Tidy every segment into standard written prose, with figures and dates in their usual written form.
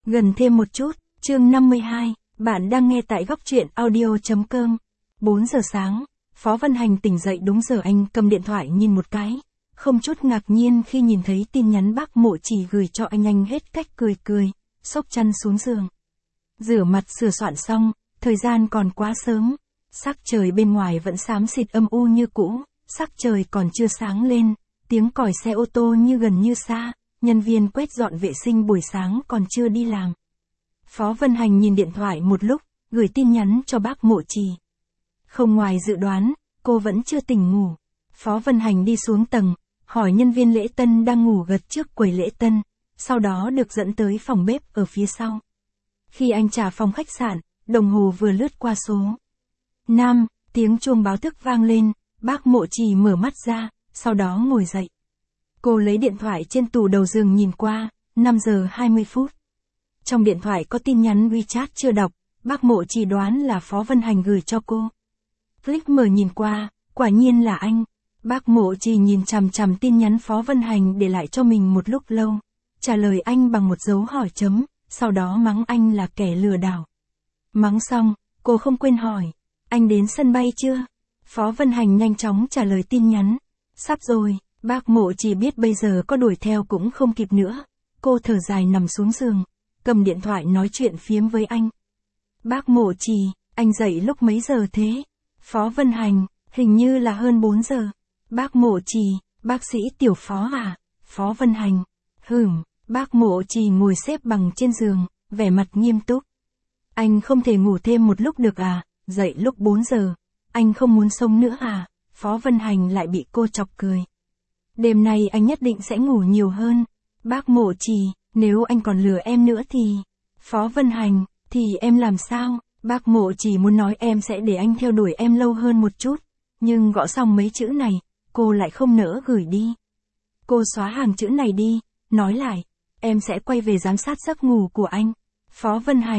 Gần thêm một chút, chương 52, bạn đang nghe tại góc truyện audio.com. 4 giờ sáng, Phó Vân Hành tỉnh dậy đúng giờ. Anh cầm điện thoại nhìn một cái, không chút ngạc nhiên khi nhìn thấy tin nhắn bác Mộ Chỉ gửi cho anh hết cách cười, xốc chăn xuống giường. Rửa mặt sửa soạn xong, thời gian còn quá sớm, sắc trời bên ngoài vẫn xám xịt âm u như cũ, sắc trời còn chưa sáng lên, tiếng còi xe ô tô như gần như xa, nhân viên quét dọn vệ sinh buổi sáng còn chưa đi làm. Phó Vân Hành nhìn điện thoại một lúc, gửi tin nhắn cho bác Mộ Chỉ. Không ngoài dự đoán, cô vẫn chưa tỉnh ngủ. Phó Vân Hành đi xuống tầng, hỏi nhân viên lễ tân đang ngủ gật trước quầy lễ tân, sau đó được dẫn tới phòng bếp ở phía sau. Khi anh trả phòng khách sạn, đồng hồ vừa lướt qua số 5, tiếng chuông báo thức vang lên, bác Mộ Chỉ mở mắt ra, sau đó ngồi dậy. Cô lấy điện thoại trên tủ đầu giường nhìn qua, 5 giờ 20 phút. Trong điện thoại có tin nhắn WeChat chưa đọc, bác Mộ Chỉ đoán là Phó Vân Hành gửi cho cô. Click mở nhìn qua, quả nhiên là anh. Bác Mộ Chỉ nhìn chằm chằm tin nhắn Phó Vân Hành để lại cho mình một lúc lâu, trả lời anh bằng một dấu hỏi chấm, sau đó mắng anh là kẻ lừa đảo. Mắng xong, cô không quên hỏi, anh đến sân bay chưa? Phó Vân Hành nhanh chóng trả lời tin nhắn, sắp rồi. Bác Mộ Chỉ biết bây giờ có đuổi theo cũng không kịp nữa. Cô thở dài nằm xuống giường, cầm điện thoại nói chuyện phiếm với anh. Bác Mộ Chỉ, anh dậy lúc mấy giờ thế? Phó Vân Hành, hình như là hơn 4 giờ. Bác Mộ Chỉ, bác sĩ Tiểu Phó à? Phó Vân Hành, bác Mộ Chỉ ngồi xếp bằng trên giường, vẻ mặt nghiêm túc. Anh không thể ngủ thêm một lúc được à? Dậy lúc 4 giờ, anh không muốn sống nữa à? Phó Vân Hành lại bị cô chọc cười. Đêm nay anh nhất định sẽ ngủ nhiều hơn. Bác Mộ Chỉ, nếu anh còn lừa em nữa thì... Phó Vân Hành, thì em làm sao? Bác Mộ Chỉ muốn nói em sẽ để anh theo đuổi em lâu hơn một chút. Nhưng gõ xong mấy chữ này, cô lại không nỡ gửi đi. Cô xóa hàng chữ này đi, nói lại, em sẽ quay về giám sát giấc ngủ của anh. Phó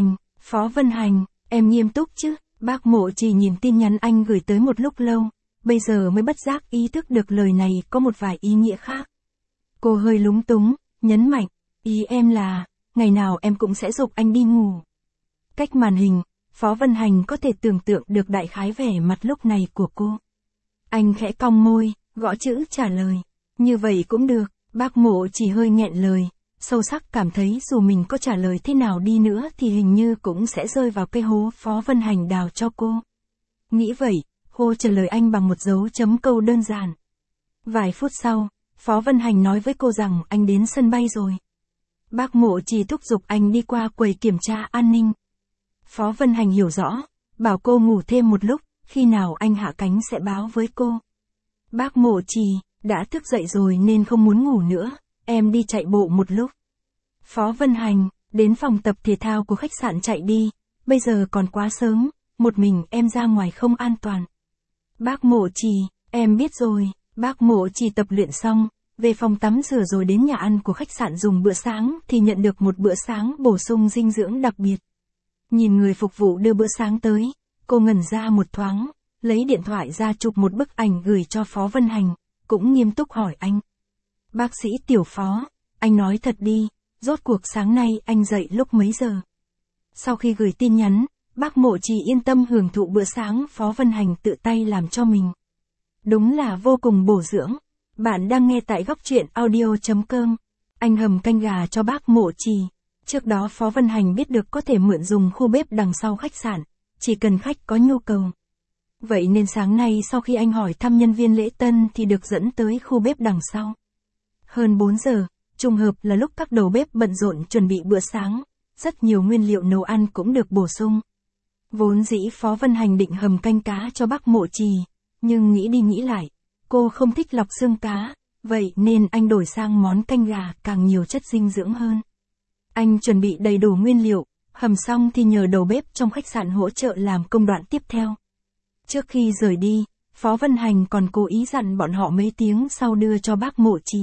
Vân Hành, em nghiêm túc chứ? Bác Mộ Chỉ nhìn tin nhắn anh gửi tới một lúc lâu. Bây giờ mới bất giác ý thức được lời này có một vài ý nghĩa khác. Cô hơi lúng túng, nhấn mạnh, ý em là, ngày nào em cũng sẽ giục anh đi ngủ. Cách màn hình, Phó Vân Hành có thể tưởng tượng được đại khái vẻ mặt lúc này của cô. Anh khẽ cong môi, gõ chữ trả lời. Như vậy cũng được. Bác Mộ Chỉ hơi nghẹn lời, sâu sắc cảm thấy dù mình có trả lời thế nào đi nữa thì hình như cũng sẽ rơi vào cái hố Phó Vân Hành đào cho cô. Nghĩ vậy, cô trả lời anh bằng một dấu chấm câu đơn giản. Vài phút sau, Phó Vân Hành nói với cô rằng anh đến sân bay rồi. Bác Mộ Chỉ thúc giục anh đi qua quầy kiểm tra an ninh. Phó Vân Hành hiểu rõ, bảo cô ngủ thêm một lúc, khi nào anh hạ cánh sẽ báo với cô. Bác Mộ Chỉ, đã thức dậy rồi nên không muốn ngủ nữa, em đi chạy bộ một lúc. Phó Vân Hành, đến phòng tập thể thao của khách sạn chạy đi, bây giờ còn quá sớm, một mình em ra ngoài không an toàn. Bác Mộ Chỉ, em biết rồi. Bác Mộ Chỉ tập luyện xong, về phòng tắm rửa rồi đến nhà ăn của khách sạn dùng bữa sáng thì nhận được một bữa sáng bổ sung dinh dưỡng đặc biệt. Nhìn người phục vụ đưa bữa sáng tới, cô ngẩn ra một thoáng, lấy điện thoại ra chụp một bức ảnh gửi cho Phó Vân Hành, cũng nghiêm túc hỏi anh. Bác sĩ Tiểu Phó, anh nói thật đi, rốt cuộc sáng nay anh dậy lúc mấy giờ? Sau khi gửi tin nhắn, bác Mộ Chỉ yên tâm hưởng thụ bữa sáng Phó Vân Hành tự tay làm cho mình. Đúng là vô cùng bổ dưỡng. Bạn đang nghe tại góc truyện audio.com. Anh hầm canh gà cho bác Mộ Chỉ. Trước đó Phó Vân Hành biết được có thể mượn dùng khu bếp đằng sau khách sạn, chỉ cần khách có nhu cầu. Vậy nên sáng nay sau khi anh hỏi thăm nhân viên lễ tân thì được dẫn tới khu bếp đằng sau. Hơn 4 giờ, trùng hợp là lúc các đầu bếp bận rộn chuẩn bị bữa sáng, rất nhiều nguyên liệu nấu ăn cũng được bổ sung. Vốn dĩ Phó Vân Hành định hầm canh cá cho bác Mộ Chỉ, nhưng nghĩ đi nghĩ lại, cô không thích lọc xương cá, vậy nên anh đổi sang món canh gà càng nhiều chất dinh dưỡng hơn. Anh chuẩn bị đầy đủ nguyên liệu, hầm xong thì nhờ đầu bếp trong khách sạn hỗ trợ làm công đoạn tiếp theo. Trước khi rời đi, Phó Vân Hành còn cố ý dặn bọn họ mấy tiếng sau đưa cho bác Mộ Chỉ.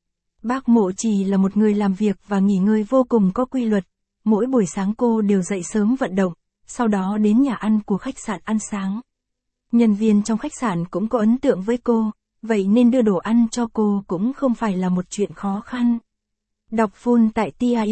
Bác Mộ Chỉ là một người làm việc và nghỉ ngơi vô cùng có quy luật, mỗi buổi sáng cô đều dậy sớm vận động, sau đó đến nhà ăn của khách sạn ăn sáng. Nhân viên trong khách sạn cũng có ấn tượng với cô, vậy nên đưa đồ ăn cho cô cũng không phải là một chuyện khó khăn. Đọc full tại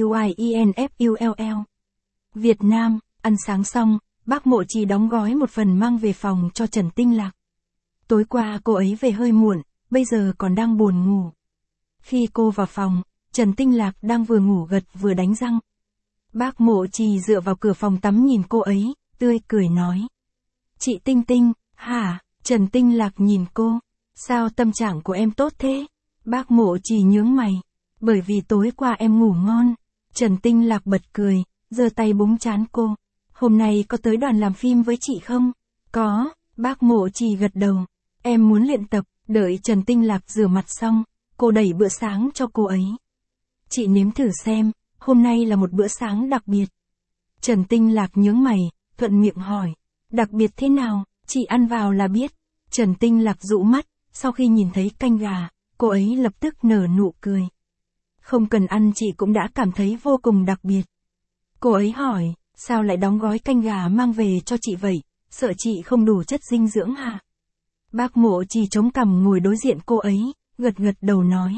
TIUIENFULL. Việt Nam, ăn sáng xong, bác Mộ Trì đóng gói một phần mang về phòng cho Trần Tinh Lạc. Tối qua cô ấy về hơi muộn, bây giờ còn đang buồn ngủ. Khi cô vào phòng, Trần Tinh Lạc đang vừa ngủ gật vừa đánh răng. Bác Mộ Trì dựa vào cửa phòng tắm nhìn cô ấy, tươi cười nói. Chị Tinh Tinh, hả? Trần Tinh Lạc nhìn cô. Sao tâm trạng của em tốt thế? Bác Mộ Trì nhướng mày. Bởi vì tối qua em ngủ ngon. Trần Tinh Lạc bật cười, giơ tay búng trán cô. Hôm nay có tới đoàn làm phim với chị không? Có, bác Mộ Trì gật đầu. Em muốn luyện tập, đợi Trần Tinh Lạc rửa mặt xong, cô đẩy bữa sáng cho cô ấy. Chị nếm thử xem, hôm nay là một bữa sáng đặc biệt. Trần Tinh Lạc nhướng mày, thuận miệng hỏi. Đặc biệt thế nào, chị ăn vào là biết. Trần Tinh Lạc dụ mắt, sau khi nhìn thấy canh gà, cô ấy lập tức nở nụ cười. Không cần ăn chị cũng đã cảm thấy vô cùng đặc biệt. Cô ấy hỏi, sao lại đóng gói canh gà mang về cho chị vậy, sợ chị không đủ chất dinh dưỡng hả? Bác Mộ Trì chống cằm ngồi đối diện cô ấy, gật gật đầu nói.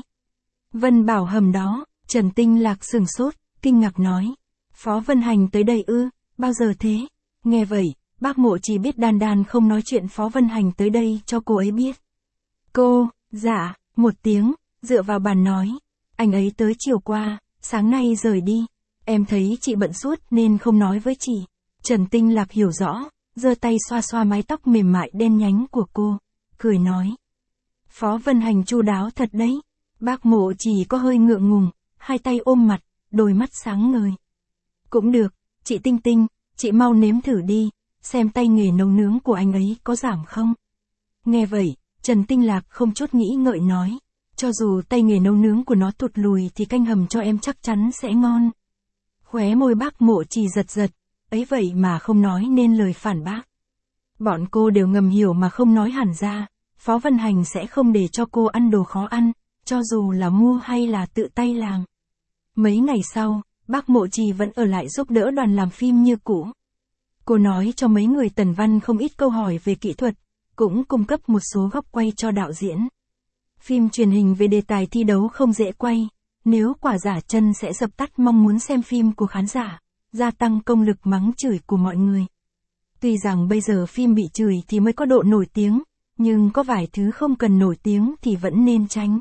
Vân Bảo Hầm đó. Trần Tinh Lạc sừng sốt, kinh ngạc nói. Phó Vân Hành tới đây ư, bao giờ thế? Nghe vậy, bác Mộ Trì biết Đan Đan không nói chuyện Phó Vân Hành tới đây cho cô ấy biết. Cô, dạ, một tiếng, dựa vào bàn nói. Anh ấy tới chiều qua, sáng nay rời đi. Em thấy chị bận suốt nên không nói với chị. Trần Tinh Lạc hiểu rõ, giơ tay xoa xoa mái tóc mềm mại đen nhánh của cô, cười nói. Phó Vân Hành chu đáo thật đấy. Bác Mộ Trì có hơi ngượng ngùng, hai tay ôm mặt, đôi mắt sáng ngời. Cũng được, chị Tinh Tinh, chị mau nếm thử đi, xem tay nghề nấu nướng của anh ấy có giảm không. Nghe vậy, Trần Tinh Lạc không chút nghĩ ngợi nói. Cho dù tay nghề nấu nướng của nó tụt lùi thì canh hầm cho em chắc chắn sẽ ngon. Khóe môi bác Mộ Trì giật giật, ấy vậy mà không nói nên lời phản bác. Bọn cô đều ngầm hiểu mà không nói hẳn ra, Phó Vân Hành sẽ không để cho cô ăn đồ khó ăn, cho dù là mua hay là tự tay làm. Mấy ngày sau, bác Mộ Trì vẫn ở lại giúp đỡ đoàn làm phim như cũ. Cô nói cho mấy người Tần Văn không ít câu hỏi về kỹ thuật, cũng cung cấp một số góc quay cho đạo diễn. Phim truyền hình về đề tài thi đấu không dễ quay, nếu quả giả chân sẽ dập tắt mong muốn xem phim của khán giả, gia tăng công lực mắng chửi của mọi người. Tuy rằng bây giờ phim bị chửi thì mới có độ nổi tiếng, nhưng có vài thứ không cần nổi tiếng thì vẫn nên tránh.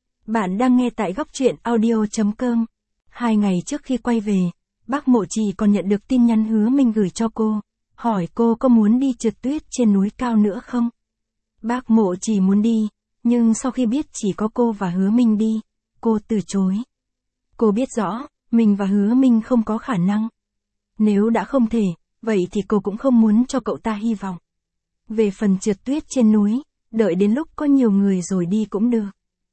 Bạn đang nghe tại góc truyện audio.com. 2 ngày trước khi quay về, bác Mộ Trì còn nhận được tin nhắn Hứa Minh gửi cho cô, hỏi cô có muốn đi trượt tuyết trên núi cao nữa không? Bác Mộ Trì muốn đi, nhưng sau khi biết chỉ có cô và Hứa Minh đi, cô từ chối. Cô biết rõ, mình và Hứa Minh không có khả năng. Nếu đã không thể, vậy thì cô cũng không muốn cho cậu ta hy vọng. Về phần trượt tuyết trên núi, đợi đến lúc có nhiều người rồi đi cũng được.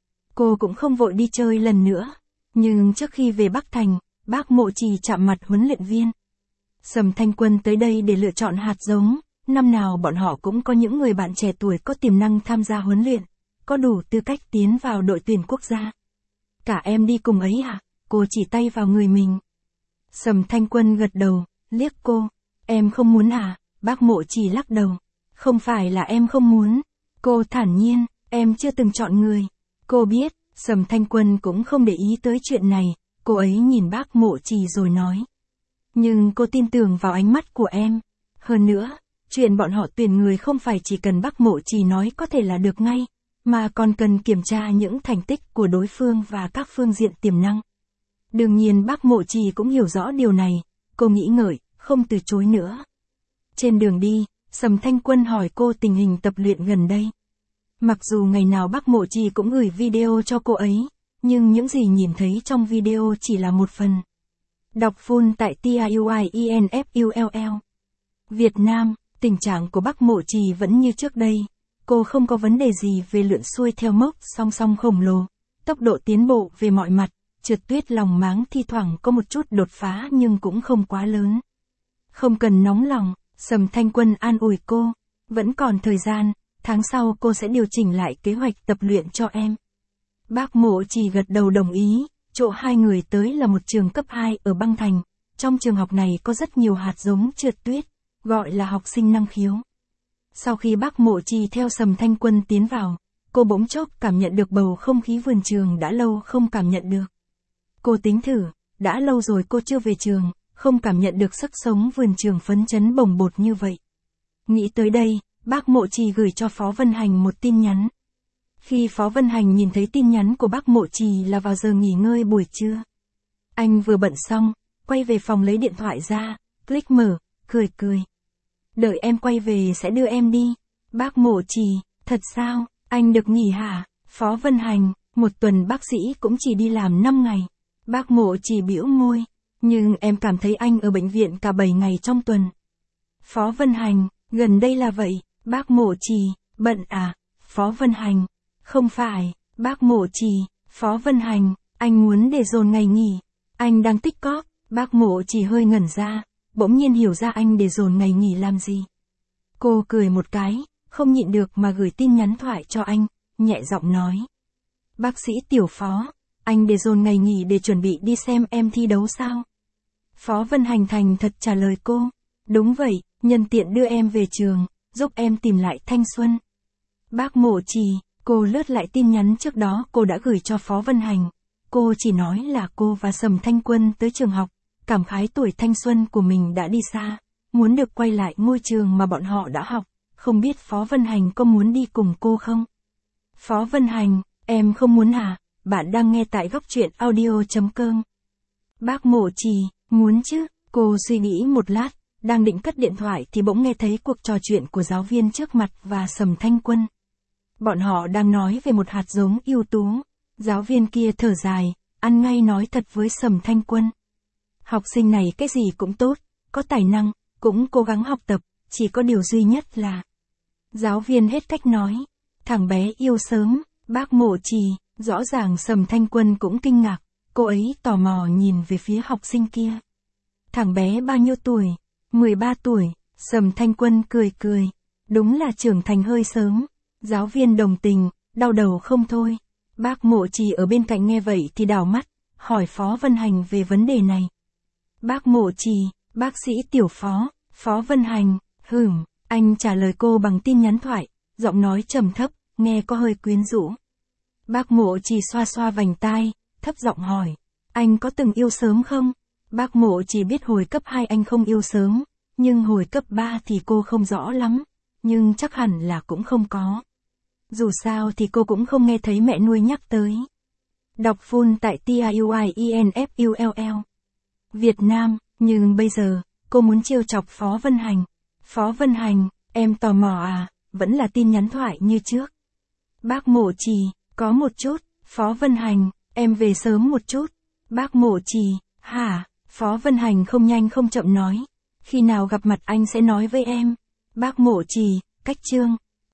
Cô cũng không vội đi chơi lần nữa. Nhưng trước khi về Bắc Thành, bác Mộ Trì chạm mặt huấn luyện viên. Sầm Thanh Quân tới đây để lựa chọn hạt giống, năm nào bọn họ cũng có những người bạn trẻ tuổi có tiềm năng tham gia huấn luyện, có đủ tư cách tiến vào đội tuyển quốc gia. Cả em đi cùng ấy hả? Cô chỉ tay vào người mình. Sầm Thanh Quân gật đầu, liếc cô. Em không muốn à? Bác Mộ Trì lắc đầu. Không phải là em không muốn. Cô thản nhiên, em chưa từng chọn người. Cô biết, Sầm Thanh Quân cũng không để ý tới chuyện này, cô ấy nhìn bác Mộ Trì rồi nói. Nhưng cô tin tưởng vào ánh mắt của em. Hơn nữa, chuyện bọn họ tuyển người không phải chỉ cần bác Mộ Trì nói có thể là được ngay, mà còn cần kiểm tra những thành tích của đối phương và các phương diện tiềm năng. Đương nhiên bác Mộ Trì cũng hiểu rõ điều này, cô nghĩ ngợi, không từ chối nữa. Trên đường đi, Sầm Thanh Quân hỏi cô tình hình tập luyện gần đây. Mặc dù ngày nào bác Mộ Trì cũng gửi video cho cô ấy, nhưng những gì nhìn thấy trong video chỉ là một phần. Đọc full tại TIUIENFULL. Việt Nam, tình trạng của bác Mộ Trì vẫn như trước đây. Cô không có vấn đề gì về lượn xuôi theo mốc song song khổng lồ. Tốc độ tiến bộ về mọi mặt, trượt tuyết lòng máng thi thoảng có một chút đột phá nhưng cũng không quá lớn. Không cần nóng lòng, Sầm Thanh Quân an ủi cô. Vẫn còn thời gian, tháng sau cô sẽ điều chỉnh lại kế hoạch tập luyện cho em. Bác Mộ Trì gật đầu đồng ý, chỗ hai người tới là một trường cấp 2 ở Băng Thành. Trong trường học này có rất nhiều hạt giống trượt tuyết, gọi là học sinh năng khiếu. Sau khi bác Mộ Trì theo Sầm Thanh Quân tiến vào, cô bỗng chốc cảm nhận được bầu không khí vườn trường đã lâu không cảm nhận được. Cô tính thử, đã lâu rồi cô chưa về trường, không cảm nhận được sức sống vườn trường phấn chấn bồng bột như vậy. Nghĩ tới đây, bác Mộ Trì gửi cho Phó Vân Hành một tin nhắn. Khi Phó Vân Hành nhìn thấy tin nhắn của bác Mộ Trì là vào giờ nghỉ ngơi buổi trưa. Anh vừa bận xong, quay về phòng lấy điện thoại ra, click mở, cười cười. Đợi em quay về sẽ đưa em đi. Bác Mộ Trì, thật sao, anh được nghỉ hả? Phó Vân Hành, một tuần bác sĩ cũng chỉ đi làm 5 ngày. Bác Mộ Trì bĩu môi, nhưng em cảm thấy anh ở bệnh viện cả 7 ngày trong tuần. Phó Vân Hành, gần đây là vậy. Bác Mộ Trì, bận à? Phó Vân Hành, không phải. Bác Mộ Trì, Phó Vân Hành, anh muốn để dồn ngày nghỉ. Anh đang tích cóp. Bác Mộ Trì hơi ngẩn ra, bỗng nhiên hiểu ra anh để dồn ngày nghỉ làm gì. Cô cười một cái, không nhịn được mà gửi tin nhắn thoại cho anh, nhẹ giọng nói. Bác sĩ Tiểu Phó, anh để dồn ngày nghỉ để chuẩn bị đi xem em thi đấu sao? Phó Vân Hành thành thật trả lời cô. Đúng vậy, nhân tiện đưa em về trường, giúp em tìm lại thanh xuân. Bác Mộ Trì, cô lướt lại tin nhắn trước đó cô đã gửi cho Phó Vân Hành. Cô chỉ nói là cô và Sầm Thanh Quân tới trường học, cảm khái tuổi thanh xuân của mình đã đi xa, muốn được quay lại ngôi trường mà bọn họ đã học, không biết Phó Vân Hành có muốn đi cùng cô không? Phó Vân Hành, em không muốn à? Bạn đang nghe tại góc truyện audio.com. Bác Mộ Trì, muốn chứ, cô suy nghĩ một lát, đang định cất điện thoại thì bỗng nghe thấy cuộc trò chuyện của giáo viên trước mặt và Sầm Thanh Quân. Bọn họ đang nói về một hạt giống ưu tú. Giáo viên kia thở dài, ăn ngay nói thật với Sầm Thanh Quân. Học sinh này cái gì cũng tốt, có tài năng, cũng cố gắng học tập, chỉ có điều duy nhất là... Giáo viên hết cách nói, thằng bé yêu sớm. Bác Mộ Trì, rõ ràng Sầm Thanh Quân cũng kinh ngạc, cô ấy tò mò nhìn về phía học sinh kia. Thằng bé bao nhiêu tuổi? 13 tuổi, Sầm Thanh Quân cười cười. Đúng là trưởng thành hơi sớm. Giáo viên đồng tình, đau đầu không thôi. Bác Mộ Trì ở bên cạnh nghe vậy thì đảo mắt, hỏi Phó Vân Hành về vấn đề này. Bác Mộ Trì, bác sĩ Tiểu Phó, Phó Vân Hành, anh trả lời cô bằng tin nhắn thoại, giọng nói trầm thấp, nghe có hơi quyến rũ. Bác Mộ Trì xoa xoa vành tai, thấp giọng hỏi, anh có từng yêu sớm không? Bác Mộ Trì biết hồi cấp 2 anh không yêu sớm, nhưng hồi cấp 3 thì cô không rõ lắm, nhưng chắc hẳn là cũng không có. Dù sao thì cô cũng không nghe thấy mẹ nuôi nhắc tới. Đọc full tại TIUIENFULL Việt Nam, nhưng bây giờ, cô muốn trêu chọc Phó Vân Hành. Phó Vân Hành, em tò mò à, vẫn là tin nhắn thoại như trước. Bác Mộ Trì, có một chút. Phó Vân Hành, em về sớm một chút. Bác Mộ Trì, hả? Phó Vân Hành không nhanh không chậm nói. Khi nào gặp mặt anh sẽ nói với em. Bác Mộ Trì, cách chương.